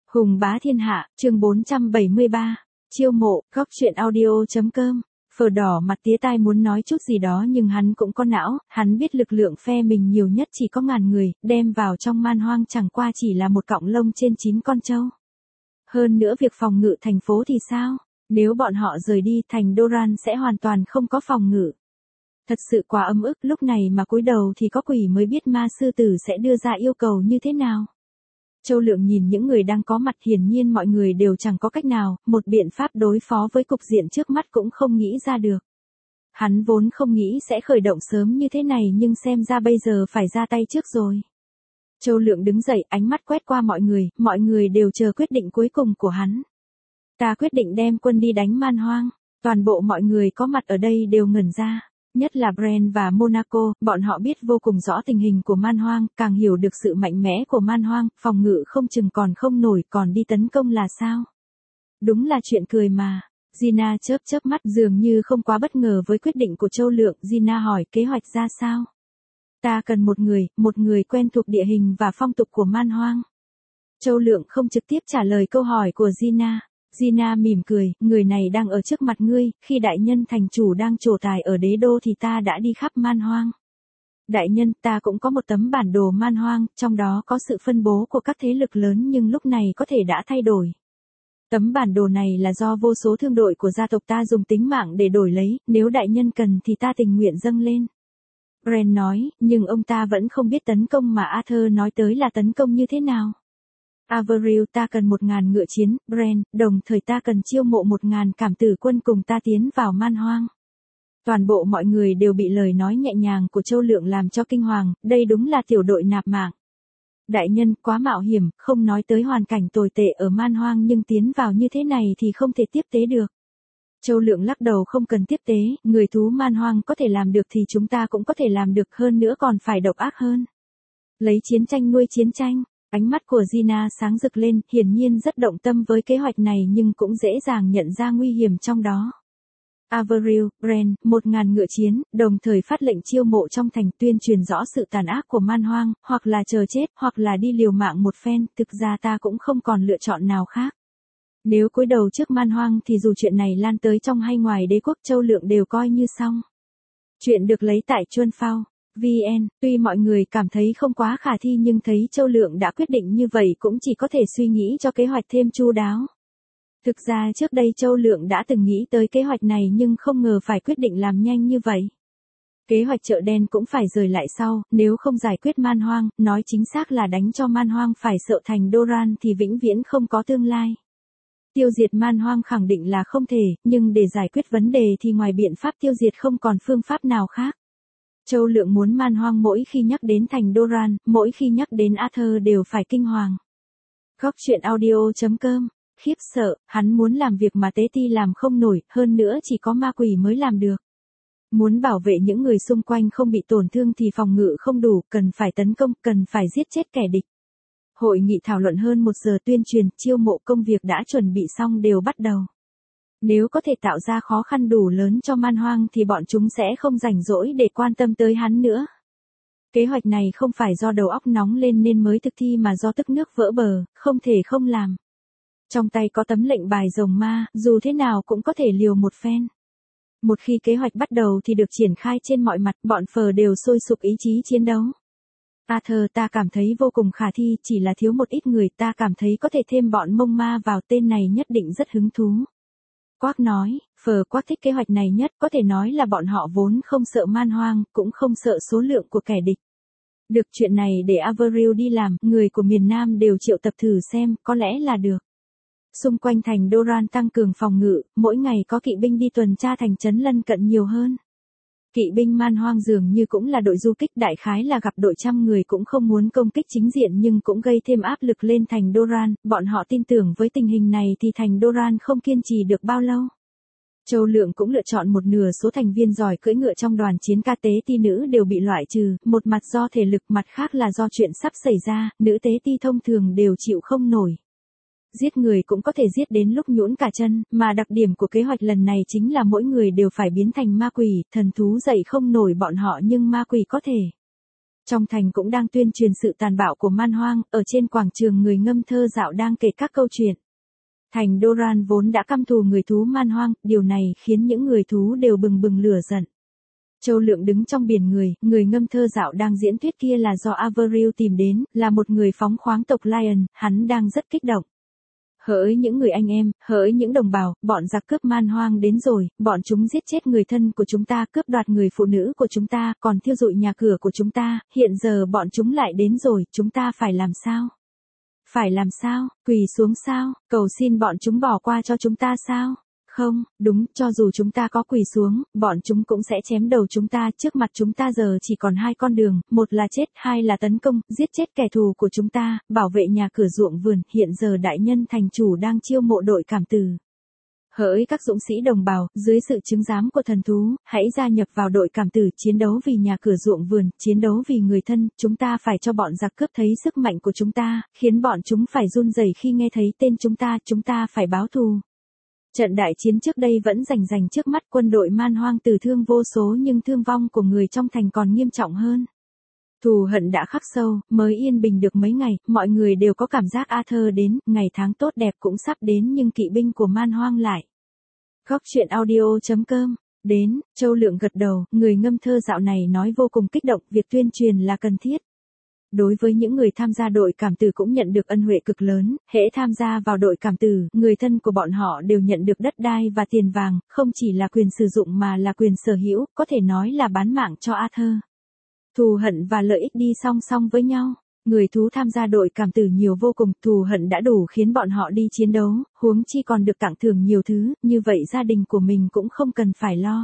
Hùng bá thiên hạ, chương 473, chiêu mộ, góc truyện audio.com. Phở đỏ mặt tía tai muốn nói chút gì đó nhưng hắn cũng có não, hắn biết lực lượng phe mình nhiều nhất chỉ có 1000 người, đem vào trong man hoang chẳng qua chỉ là một cọng lông trên 9 con trâu. Hơn nữa việc phòng ngự thành phố thì sao? Nếu bọn họ rời đi, thành Doran sẽ hoàn toàn không có phòng ngự. Thật sự quá ấm ức, lúc này mà cúi đầu thì có quỷ mới biết ma sư tử sẽ đưa ra yêu cầu như thế nào. Châu Lượng nhìn những người đang có mặt, hiển nhiên mọi người đều chẳng có cách nào, một biện pháp đối phó với cục diện trước mắt cũng không nghĩ ra được. Hắn vốn không nghĩ sẽ khởi động sớm như thế này nhưng xem ra bây giờ phải ra tay trước rồi. Châu Lượng đứng dậy, ánh mắt quét qua mọi người đều chờ quyết định cuối cùng của hắn. Ta quyết định đem quân đi đánh man hoang. Toàn bộ mọi người có mặt ở đây đều ngẩn ra. Nhất là Bren và Monaco, bọn họ biết vô cùng rõ tình hình của man hoang, càng hiểu được sự mạnh mẽ của man hoang, phòng ngự không chừng còn không nổi, còn đi tấn công là sao? Đúng là chuyện cười mà. Gina chớp mắt dường như không quá bất ngờ với quyết định của Châu Lượng. Gina hỏi kế hoạch ra sao? Ta cần một người quen thuộc địa hình và phong tục của man hoang. Châu Lượng không trực tiếp trả lời câu hỏi của Gina. Gina mỉm cười, người này đang ở trước mặt ngươi, khi đại nhân thành chủ đang trổ tài ở đế đô thì ta đã đi khắp man hoang. Đại nhân, ta cũng có một tấm bản đồ man hoang, trong đó có sự phân bố của các thế lực lớn nhưng lúc này có thể đã thay đổi. Tấm bản đồ này là do vô số thương đội của gia tộc ta dùng tính mạng để đổi lấy, nếu đại nhân cần thì ta tình nguyện dâng lên. Bren nói, nhưng ông ta vẫn không biết tấn công mà Arthur nói tới là tấn công như thế nào. Averil, ta cần 1000 ngựa chiến, Bren, đồng thời ta cần chiêu mộ 1000 cảm tử quân cùng ta tiến vào man hoang. Toàn bộ mọi người đều bị lời nói nhẹ nhàng của Châu Lượng làm cho kinh hoàng, đây đúng là tiểu đội nạp mạng. Đại nhân, quá mạo hiểm, không nói tới hoàn cảnh tồi tệ ở man hoang nhưng tiến vào như thế này thì không thể tiếp tế được. Châu Lượng lắc đầu, không cần tiếp tế, người thú man hoang có thể làm được thì chúng ta cũng có thể làm được, hơn nữa còn phải độc ác hơn. Lấy chiến tranh nuôi chiến tranh. Ánh mắt của Gina sáng rực lên, hiển nhiên rất động tâm với kế hoạch này nhưng cũng dễ dàng nhận ra nguy hiểm trong đó. Averil, Bren, 1000 ngựa chiến, đồng thời phát lệnh chiêu mộ trong thành, tuyên truyền rõ sự tàn ác của man hoang, hoặc là chờ chết, hoặc là đi liều mạng một phen, thực ra ta cũng không còn lựa chọn nào khác. Nếu cúi đầu trước man hoang thì dù chuyện này lan tới trong hay ngoài đế quốc, Châu Lượng đều coi như xong. Chuyện được lấy tại Chuân Phao. VN, tuy mọi người cảm thấy không quá khả thi nhưng thấy Châu Lượng đã quyết định như vậy cũng chỉ có thể suy nghĩ cho kế hoạch thêm chu đáo. Thực ra trước đây Châu Lượng đã từng nghĩ tới kế hoạch này nhưng không ngờ phải quyết định làm nhanh như vậy. Kế hoạch chợ đen cũng phải rời lại sau, nếu không giải quyết man hoang, nói chính xác là đánh cho man hoang phải sợ thành Doran thì vĩnh viễn không có tương lai. Tiêu diệt man hoang khẳng định là không thể, nhưng để giải quyết vấn đề thì ngoài biện pháp tiêu diệt không còn phương pháp nào khác. Châu Lượng muốn man hoang mỗi khi nhắc đến thành Doran, mỗi khi nhắc đến Arthur đều phải kinh hoàng. Góc truyện audio.com, khiếp sợ, hắn muốn làm việc mà tế ti làm không nổi, hơn nữa chỉ có ma quỷ mới làm được. Muốn bảo vệ những người xung quanh không bị tổn thương thì phòng ngự không đủ, cần phải tấn công, cần phải giết chết kẻ địch. Hội nghị thảo luận hơn 1 giờ, tuyên truyền, chiêu mộ công việc đã chuẩn bị xong đều bắt đầu. Nếu có thể tạo ra khó khăn đủ lớn cho man hoang thì bọn chúng sẽ không rảnh rỗi để quan tâm tới hắn nữa. Kế hoạch này không phải do đầu óc nóng lên nên mới thực thi mà do tức nước vỡ bờ, không thể không làm. Trong tay có tấm lệnh bài rồng ma, dù thế nào cũng có thể liều một phen. Một khi kế hoạch bắt đầu thì được triển khai trên mọi mặt, bọn phờ đều sôi sục ý chí chiến đấu. Arthur, ta cảm thấy vô cùng khả thi, chỉ là thiếu một ít người, ta cảm thấy có thể thêm bọn mông ma vào, tên này nhất định rất hứng thú. Quác nói, phờ Quác thích kế hoạch này nhất, có thể nói là bọn họ vốn không sợ man hoang, cũng không sợ số lượng của kẻ địch. Được, chuyện này để Averil đi làm, người của miền Nam đều triệu tập thử xem, có lẽ là được. Xung quanh thành Doran tăng cường phòng ngự, mỗi ngày có kỵ binh đi tuần tra thành trấn lân cận nhiều hơn. Kỵ binh man hoang dường như cũng là đội du kích, đại khái là gặp đội trăm người cũng không muốn công kích chính diện nhưng cũng gây thêm áp lực lên thành Doran, bọn họ tin tưởng với tình hình này thì thành Doran không kiên trì được bao lâu. Châu Lượng cũng lựa chọn một nửa số thành viên giỏi cưỡi ngựa trong đoàn chiến, ca tế ti nữ đều bị loại trừ, một mặt do thể lực, mặt khác là do chuyện sắp xảy ra, nữ tế ti thông thường đều chịu không nổi. Giết người cũng có thể giết đến lúc nhũn cả chân, mà đặc điểm của kế hoạch lần này chính là mỗi người đều phải biến thành ma quỷ, thần thú dậy không nổi bọn họ nhưng ma quỷ có thể. Trong thành cũng đang tuyên truyền sự tàn bạo của man hoang, ở trên quảng trường người ngâm thơ dạo đang kể các câu chuyện. Thành Doran vốn đã căm thù người thú man hoang, điều này khiến những người thú đều bừng bừng lửa giận. Châu Lượng đứng trong biển người ngâm thơ dạo đang diễn thuyết kia là do Averil tìm đến, là một người phóng khoáng tộc Lion, hắn đang rất kích động. Hỡi những người anh em, hỡi những đồng bào, bọn giặc cướp man hoang đến rồi, bọn chúng giết chết người thân của chúng ta, cướp đoạt người phụ nữ của chúng ta, còn thiêu rụi nhà cửa của chúng ta, hiện giờ bọn chúng lại đến rồi, chúng ta phải làm sao? Phải làm sao? Quỳ xuống sao? Cầu xin bọn chúng bỏ qua cho chúng ta sao? Không, đúng, cho dù chúng ta có quỳ xuống, bọn chúng cũng sẽ chém đầu chúng ta. Trước mặt chúng ta giờ chỉ còn hai con đường, một là chết, hai là tấn công, giết chết kẻ thù của chúng ta, bảo vệ nhà cửa ruộng vườn. Hiện giờ đại nhân thành chủ đang chiêu mộ đội cảm tử. Hỡi các dũng sĩ đồng bào, dưới sự chứng giám của thần thú, hãy gia nhập vào đội cảm tử, chiến đấu vì nhà cửa ruộng vườn, chiến đấu vì người thân. Chúng ta phải cho bọn giặc cướp thấy sức mạnh của chúng ta, khiến bọn chúng phải run rẩy khi nghe thấy tên chúng ta phải báo thù. Trận đại chiến trước đây vẫn rành trước mắt, quân đội man hoang tử thương vô số nhưng thương vong của người trong thành còn nghiêm trọng hơn. Thù hận đã khắc sâu, mới yên bình được mấy ngày, mọi người đều có cảm giác Arthur đến, ngày tháng tốt đẹp cũng sắp đến nhưng kỵ binh của man hoang lại. Góc truyện audio.com đến, Châu Lượng gật đầu, người ngâm thơ dạo này nói vô cùng kích động, việc tuyên truyền là cần thiết. Đối với những người tham gia đội cảm tử cũng nhận được ân huệ cực lớn, hễ tham gia vào đội cảm tử, người thân của bọn họ đều nhận được đất đai và tiền vàng, không chỉ là quyền sử dụng mà là quyền sở hữu, có thể nói là bán mạng cho Arthur. Thù hận và lợi ích đi song song với nhau. Người thú tham gia đội cảm tử nhiều vô cùng, thù hận đã đủ khiến bọn họ đi chiến đấu, huống chi còn được tặng thưởng nhiều thứ, như vậy gia đình của mình cũng không cần phải lo.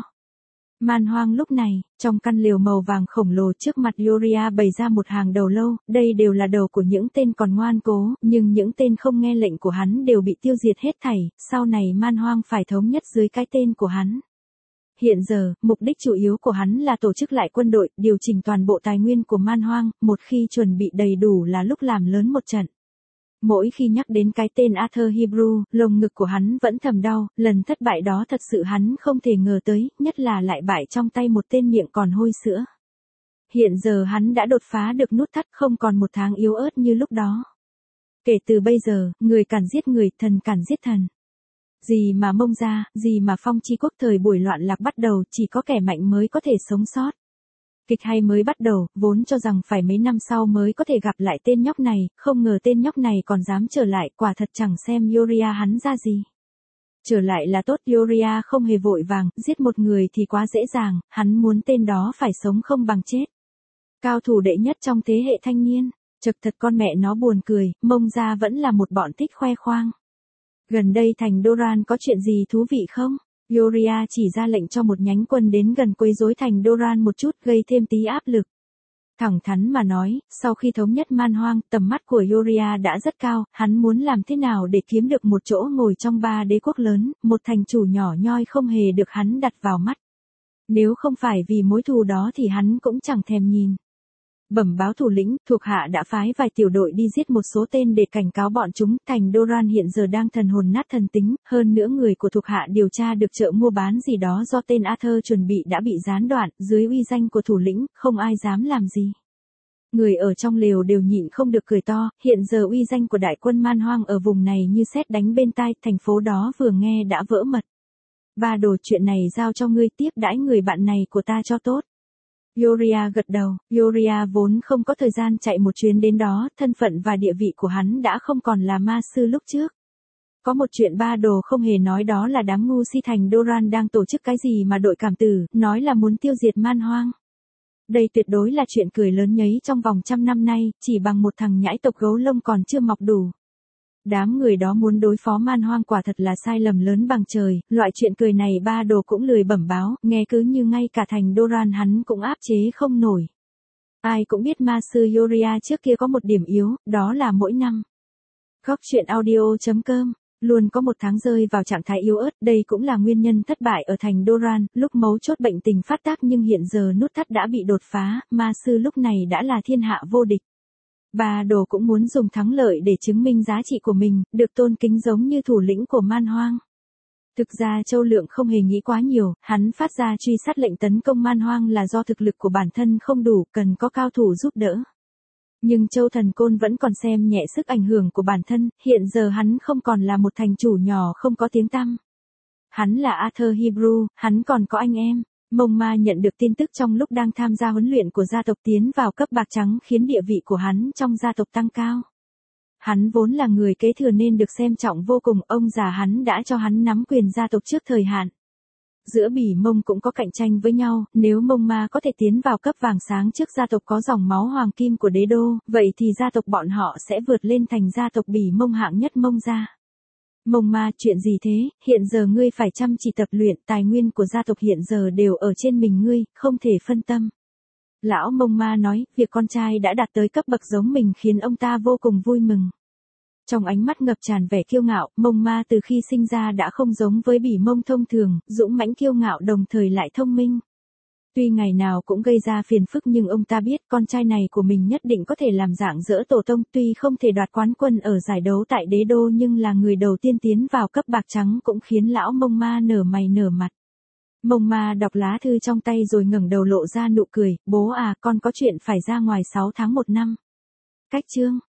Man hoang lúc này, trong căn lều màu vàng khổng lồ trước mặt Yoria bày ra một hàng đầu lâu, đây đều là đầu của những tên còn ngoan cố, nhưng những tên không nghe lệnh của hắn đều bị tiêu diệt hết thảy, sau này man hoang phải thống nhất dưới cái tên của hắn. Hiện giờ, mục đích chủ yếu của hắn là tổ chức lại quân đội, điều chỉnh toàn bộ tài nguyên của man hoang, một khi chuẩn bị đầy đủ là lúc làm lớn một trận. Mỗi khi nhắc đến cái tên Arthur Hebrew, lồng ngực của hắn vẫn thầm đau, lần thất bại đó thật sự hắn không thể ngờ tới, nhất là lại bại trong tay một tên miệng còn hôi sữa. Hiện giờ hắn đã đột phá được nút thắt, không còn một tháng yếu ớt như lúc đó. Kể từ bây giờ, người càn giết người, thần càn giết thần. Gì mà Mông Gia, gì mà Phong Chi Quốc thời buổi loạn lạc bắt đầu, chỉ có kẻ mạnh mới có thể sống sót. Kịch hay mới bắt đầu, vốn cho rằng phải mấy năm sau mới có thể gặp lại tên nhóc này, không ngờ tên nhóc này còn dám trở lại, quả thật chẳng xem Yoria hắn ra gì. Trở lại là tốt, Yoria không hề vội vàng, giết một người thì quá dễ dàng, hắn muốn tên đó phải sống không bằng chết. Cao thủ đệ nhất trong thế hệ thanh niên, chật thật con mẹ nó buồn cười, Mông Gia vẫn là một bọn thích khoe khoang. Gần đây thành Doran có chuyện gì thú vị không? Yoria chỉ ra lệnh cho một nhánh quân đến gần quấy rối thành Doran một chút, gây thêm tí áp lực. Thẳng thắn mà nói, sau khi thống nhất man hoang, tầm mắt của Yoria đã rất cao, hắn muốn làm thế nào để kiếm được một chỗ ngồi trong ba đế quốc lớn, một thành chủ nhỏ nhoi không hề được hắn đặt vào mắt. Nếu không phải vì mối thù đó thì hắn cũng chẳng thèm nhìn. Bẩm báo thủ lĩnh, thuộc hạ đã phái vài tiểu đội đi giết một số tên để cảnh cáo bọn chúng, thành Doran hiện giờ đang thần hồn nát thần tính, hơn nữa người của thuộc hạ điều tra được chợ mua bán gì đó do tên Arthur chuẩn bị đã bị gián đoạn, dưới uy danh của thủ lĩnh, không ai dám làm gì. Người ở trong lều đều nhịn không được cười to, hiện giờ uy danh của đại quân man hoang ở vùng này như sét đánh bên tai, thành phố đó vừa nghe đã vỡ mật. Ba đồ, chuyện này giao cho ngươi tiếp đãi người bạn này của ta cho tốt. Yoria gật đầu, Yoria vốn không có thời gian chạy một chuyến đến đó, thân phận và địa vị của hắn đã không còn là ma sư lúc trước. Có một chuyện ba đồ không hề nói, đó là đám ngu si thành Doran đang tổ chức cái gì mà đội cảm tử, nói là muốn tiêu diệt man hoang. Đây tuyệt đối là chuyện cười lớn nhấy trong vòng 100 năm nay, chỉ bằng một thằng nhãi tộc gấu lông còn chưa mọc đủ. Đám người đó muốn đối phó man hoang quả thật là sai lầm lớn bằng trời, loại chuyện cười này ba đồ cũng lười bẩm báo, nghe cứ như ngay cả thành Doran hắn cũng áp chế không nổi. Ai cũng biết ma sư Yoria trước kia có một điểm yếu, đó là mỗi năm. Góc truyện audio.com luôn có một tháng rơi vào trạng thái yếu ớt, đây cũng là nguyên nhân thất bại ở thành Doran, lúc mấu chốt bệnh tình phát tác nhưng hiện giờ nút thắt đã bị đột phá, ma sư lúc này đã là thiên hạ vô địch. Ba đồ cũng muốn dùng thắng lợi để chứng minh giá trị của mình, được tôn kính giống như thủ lĩnh của man hoang. Thực ra Châu Lượng không hề nghĩ quá nhiều, hắn phát ra truy sát lệnh tấn công Man Hoang là do thực lực của bản thân không đủ, cần có cao thủ giúp đỡ. Nhưng Châu Thần Côn vẫn còn xem nhẹ sức ảnh hưởng của bản thân, hiện giờ hắn không còn là một thành chủ nhỏ không có tiếng tăm. Hắn là Arthur Hebrew, hắn còn có anh em. Mông Ma nhận được tin tức trong lúc đang tham gia huấn luyện của gia tộc tiến vào cấp bạc trắng khiến địa vị của hắn trong gia tộc tăng cao. Hắn vốn là người kế thừa nên được xem trọng vô cùng, ông già hắn đã cho hắn nắm quyền gia tộc trước thời hạn. Giữa Bỉ Mông cũng có cạnh tranh với nhau, nếu Mông Ma có thể tiến vào cấp vàng sáng trước gia tộc có dòng máu hoàng kim của đế đô, vậy thì gia tộc bọn họ sẽ vượt lên thành gia tộc Bỉ Mông hạng nhất Mông gia. Mông Ma, chuyện gì thế, hiện giờ ngươi phải chăm chỉ tập luyện, tài nguyên của gia tộc hiện giờ đều ở trên mình ngươi, không thể phân tâm. Lão Mông Ma nói, việc con trai đã đạt tới cấp bậc giống mình khiến ông ta vô cùng vui mừng. Trong ánh mắt ngập tràn vẻ kiêu ngạo, Mông Ma từ khi sinh ra đã không giống với Bỉ Mông thông thường, dũng mãnh kiêu ngạo đồng thời lại thông minh. Tuy ngày nào cũng gây ra phiền phức nhưng ông ta biết con trai này của mình nhất định có thể làm rạng rỡ tổ tông, tuy không thể đoạt quán quân ở giải đấu tại đế đô nhưng là người đầu tiên tiến vào cấp bạc trắng cũng khiến lão Mông Ma nở mày nở mặt. Mông Ma đọc lá thư trong tay rồi ngẩng đầu lộ ra nụ cười, bố à, con có chuyện phải ra ngoài 6 tháng 1 năm. Cách chương